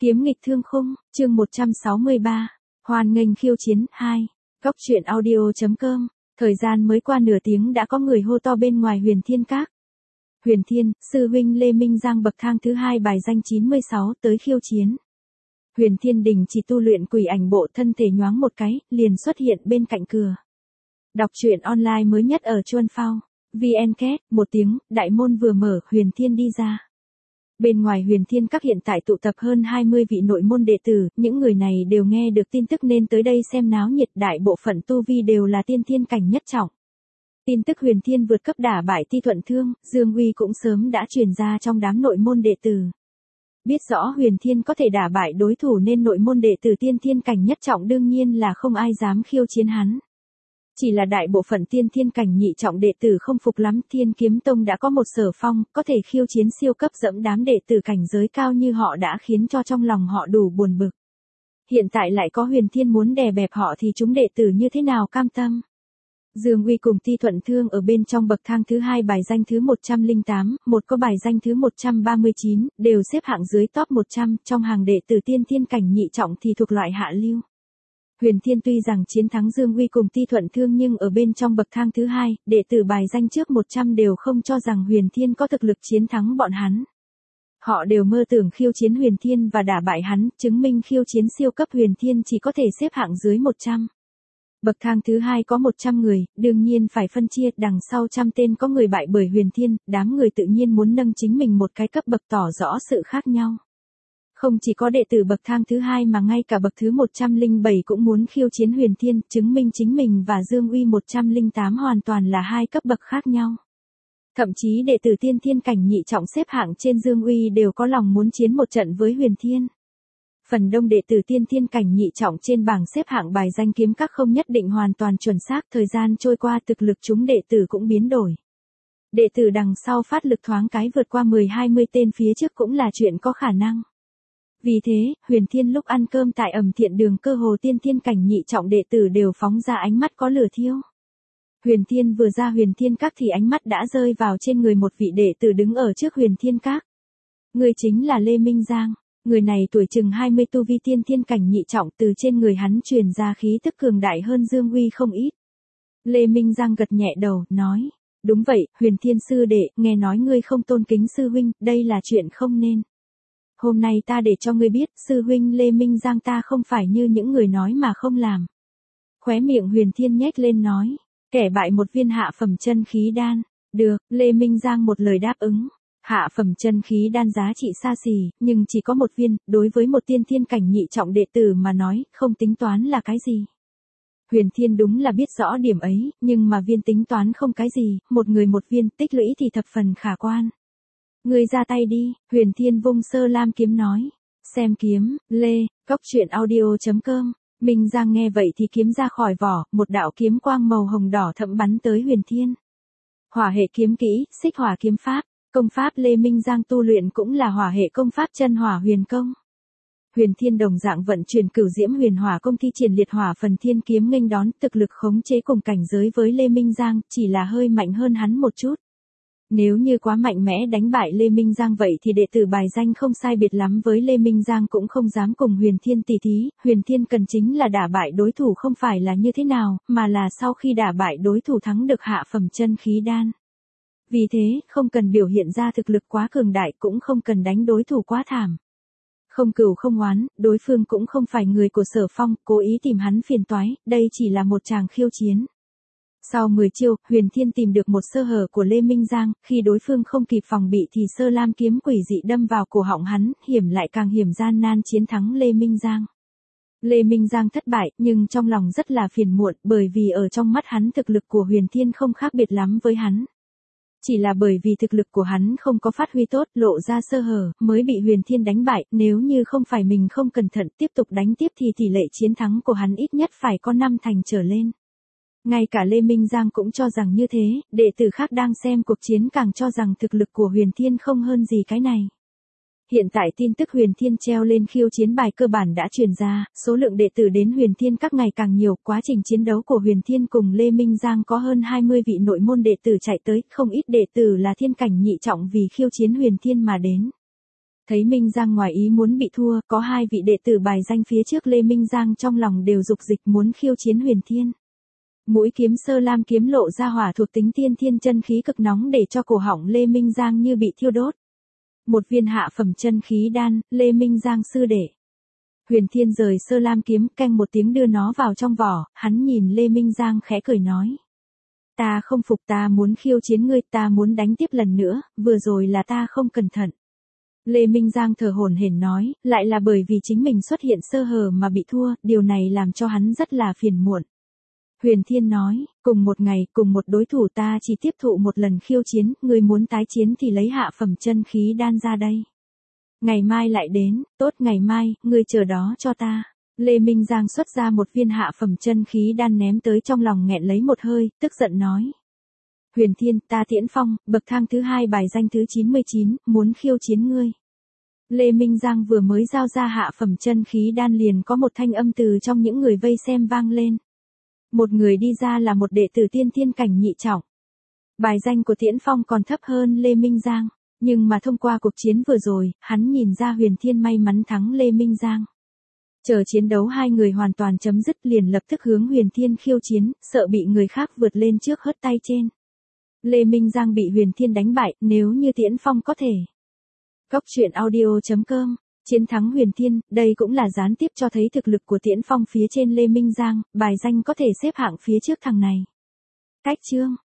Kiếm nghịch thương khung, chương 163. Hoan nghênh khiêu chiến 2. Góc truyện audio.com. Thời gian mới qua nửa tiếng đã có người hô to bên ngoài Huyền Thiên Các. Huyền Thiên, sư huynh Lê Minh Giang bậc thang thứ 2 bài danh 96 tới khiêu chiến. Huyền Thiên đình chỉ tu luyện quỷ ảnh bộ, thân thể nhoáng một cái, liền xuất hiện bên cạnh cửa. Đọc truyện online mới nhất ở Chuan Phao. VN-Ket, một tiếng, đại môn vừa mở, Huyền Thiên đi ra. Bên ngoài Huyền Thiên Các hiện tại tụ tập hơn 20 vị nội môn đệ tử, những người này đều nghe được tin tức nên tới đây xem náo nhiệt, đại bộ phận tu vi đều là tiên thiên cảnh nhất trọng. Tin tức Huyền Thiên vượt cấp đả bại Ti Thuận Thương, Dương Uy cũng sớm đã truyền ra trong đám nội môn đệ tử. Biết rõ Huyền Thiên có thể đả bại đối thủ nên nội môn đệ tử tiên thiên cảnh nhất trọng đương nhiên là không ai dám khiêu chiến hắn. Chỉ là đại bộ phận tiên thiên cảnh nhị trọng đệ tử không phục lắm, Thiên Kiếm Tông đã có một Sở Phong, có thể khiêu chiến siêu cấp dẫm đám đệ tử cảnh giới cao như họ đã khiến cho trong lòng họ đủ buồn bực. Hiện tại lại có Huyền Thiên muốn đè bẹp họ thì chúng đệ tử như thế nào cam tâm. Dương Uy cùng Ti Thuận Thương ở bên trong bậc thang thứ 2 bài danh thứ 108, một có bài danh thứ 139, đều xếp hạng dưới top 100, trong hàng đệ tử tiên thiên cảnh nhị trọng thì thuộc loại hạ lưu. Huyền Thiên tuy rằng chiến thắng Dương Uy cùng Ti Thuận Thương nhưng ở bên trong bậc thang thứ 2, đệ tử bài danh trước 100 đều không cho rằng Huyền Thiên có thực lực chiến thắng bọn hắn. Họ đều mơ tưởng khiêu chiến Huyền Thiên và đả bại hắn, chứng minh khiêu chiến siêu cấp Huyền Thiên chỉ có thể xếp hạng dưới 100. Bậc thang thứ 2 có 100 người, đương nhiên phải phân chia, đằng sau trăm tên có người bại bởi Huyền Thiên, đám người tự nhiên muốn nâng chính mình một cái cấp bậc tỏ rõ sự khác nhau. Không chỉ có đệ tử bậc thang thứ 2 mà ngay cả bậc thứ 107 cũng muốn khiêu chiến Huyền Thiên, chứng minh chính mình và Dương Uy 108 hoàn toàn là hai cấp bậc khác nhau. Thậm chí đệ tử tiên thiên cảnh nhị trọng xếp hạng trên Dương Uy đều có lòng muốn chiến một trận với Huyền Thiên. Phần đông đệ tử tiên thiên cảnh nhị trọng trên bảng xếp hạng bài danh kiếm các không nhất định hoàn toàn chuẩn xác, thời gian trôi qua thực lực chúng đệ tử cũng biến đổi. Đệ tử đằng sau phát lực thoáng cái vượt qua 10-20 tên phía trước cũng là chuyện có khả năng. Vì thế, Huyền Thiên lúc ăn cơm tại Ẩm Thiện Đường cơ hồ tiên thiên cảnh nhị trọng đệ tử đều phóng ra ánh mắt có lửa thiêu. Huyền Thiên vừa ra Huyền Thiên Các thì ánh mắt đã rơi vào trên người một vị đệ tử đứng ở trước Huyền Thiên Các. Người chính là Lê Minh Giang. Người này tuổi chừng 20, tu vi tiên thiên cảnh nhị trọng, từ trên người hắn truyền ra khí tức cường đại hơn Dương Uy không ít. Lê Minh Giang gật nhẹ đầu, nói, đúng vậy, Huyền Thiên sư đệ, nghe nói ngươi không tôn kính sư huynh, đây là chuyện không nên. Hôm nay ta để cho ngươi biết, sư huynh Lê Minh Giang ta không phải như những người nói mà không làm. Khóe miệng Huyền Thiên nhếch lên nói, kẻ bại một viên hạ phẩm chân khí đan. Được, Lê Minh Giang một lời đáp ứng. Hạ phẩm chân khí đan giá trị xa xỉ, nhưng chỉ có một viên, đối với một tiên thiên cảnh nhị trọng đệ tử mà nói, không tính toán là cái gì. Huyền Thiên đúng là biết rõ điểm ấy, nhưng mà viên tính toán không cái gì, một người một viên, tích lũy thì thập phần khả quan. Ngươi ra tay đi, Huyền Thiên vung sơ lam kiếm nói. Xem kiếm, Lê, Góc truyện audio.com. Minh Giang nghe vậy thì kiếm ra khỏi vỏ, một đạo kiếm quang màu hồng đỏ thẫm bắn tới Huyền Thiên. Hỏa hệ kiếm kỹ, xích hỏa kiếm pháp. Công pháp Lê Minh Giang tu luyện cũng là hỏa hệ công pháp chân hỏa huyền công. Huyền Thiên đồng dạng vận chuyển cửu diễm huyền hỏa công thi triển liệt hỏa phần thiên kiếm nghênh đón, thực lực khống chế cùng cảnh giới với Lê Minh Giang, chỉ là hơi mạnh hơn hắn một chút. Nếu như quá mạnh mẽ đánh bại Lê Minh Giang vậy thì đệ tử bài danh không sai biệt lắm với Lê Minh Giang cũng không dám cùng Huyền Thiên tỉ thí, Huyền Thiên cần chính là đả bại đối thủ không phải là như thế nào, mà là sau khi đả bại đối thủ thắng được hạ phẩm chân khí đan. Vì thế, không cần biểu hiện ra thực lực quá cường đại, cũng không cần đánh đối thủ quá thảm. Không cừu không oán, đối phương cũng không phải người của Sở Phong, cố ý tìm hắn phiền toái, đây chỉ là một tràng khiêu chiến. Sau 10 chiêu, Huyền Thiên tìm được một sơ hở của Lê Minh Giang, khi đối phương không kịp phòng bị thì sơ lam kiếm quỷ dị đâm vào cổ họng hắn, hiểm lại càng hiểm, gian nan chiến thắng Lê Minh Giang. Lê Minh Giang thất bại, nhưng trong lòng rất là phiền muộn, bởi vì ở trong mắt hắn thực lực của Huyền Thiên không khác biệt lắm với hắn. Chỉ là bởi vì thực lực của hắn không có phát huy tốt, lộ ra sơ hở, mới bị Huyền Thiên đánh bại, nếu như không phải mình không cẩn thận tiếp tục đánh tiếp thì tỷ lệ chiến thắng của hắn ít nhất phải có 5 thành trở lên. Ngay cả Lê Minh Giang cũng cho rằng như thế, đệ tử khác đang xem cuộc chiến càng cho rằng thực lực của Huyền Thiên không hơn gì cái này. Hiện tại tin tức Huyền Thiên treo lên khiêu chiến bài cơ bản đã truyền ra, số lượng đệ tử đến Huyền Thiên Các ngày càng nhiều, quá trình chiến đấu của Huyền Thiên cùng Lê Minh Giang có hơn 20 vị nội môn đệ tử chạy tới, không ít đệ tử là thiên cảnh nhị trọng vì khiêu chiến Huyền Thiên mà đến. Thấy Minh Giang ngoài ý muốn bị thua, có hai vị đệ tử bài danh phía trước Lê Minh Giang trong lòng đều dục dịch muốn khiêu chiến Huyền Thiên. Mũi kiếm Sơ Lam kiếm lộ ra hỏa thuộc tính tiên thiên chân khí cực nóng để cho cổ họng Lê Minh Giang như bị thiêu đốt. Một viên hạ phẩm chân khí đan, Lê Minh Giang sư đệ. Huyền Thiên rời Sơ Lam kiếm, canh một tiếng đưa nó vào trong vỏ, hắn nhìn Lê Minh Giang khẽ cười nói. Ta không phục, ta muốn khiêu chiến ngươi, ta muốn đánh tiếp lần nữa, vừa rồi là ta không cẩn thận. Lê Minh Giang thở hổn hển nói, lại là bởi vì chính mình xuất hiện sơ hở mà bị thua, điều này làm cho hắn rất là phiền muộn. Huyền Thiên nói, cùng một ngày, cùng một đối thủ ta chỉ tiếp thụ một lần khiêu chiến, ngươi muốn tái chiến thì lấy hạ phẩm chân khí đan ra đây. Ngày mai lại đến, tốt ngày mai, ngươi chờ đó cho ta. Lê Minh Giang xuất ra một viên hạ phẩm chân khí đan ném tới trong lòng nghẹn lấy một hơi, tức giận nói. Huyền Thiên, ta Tiễn Phong, bậc thang thứ 2 bài danh thứ 99, muốn khiêu chiến ngươi. Lê Minh Giang vừa mới giao ra hạ phẩm chân khí đan liền có một thanh âm từ trong những người vây xem vang lên. Một người đi ra là một đệ tử tiên thiên cảnh nhị trọng. Bài danh của Tiễn Phong còn thấp hơn Lê Minh Giang, nhưng mà thông qua cuộc chiến vừa rồi, hắn nhìn ra Huyền Thiên may mắn thắng Lê Minh Giang. Chờ chiến đấu hai người hoàn toàn chấm dứt liền lập tức hướng Huyền Thiên khiêu chiến, sợ bị người khác vượt lên trước hất tay trên. Lê Minh Giang bị Huyền Thiên đánh bại, nếu như Tiễn Phong có thể. Góc truyện audio.com, chiến thắng Huyền Thiên, đây cũng là gián tiếp cho thấy thực lực của Tiễn Phong phía trên Lê Minh Giang, bài danh có thể xếp hạng phía trước thằng này. Cách chương.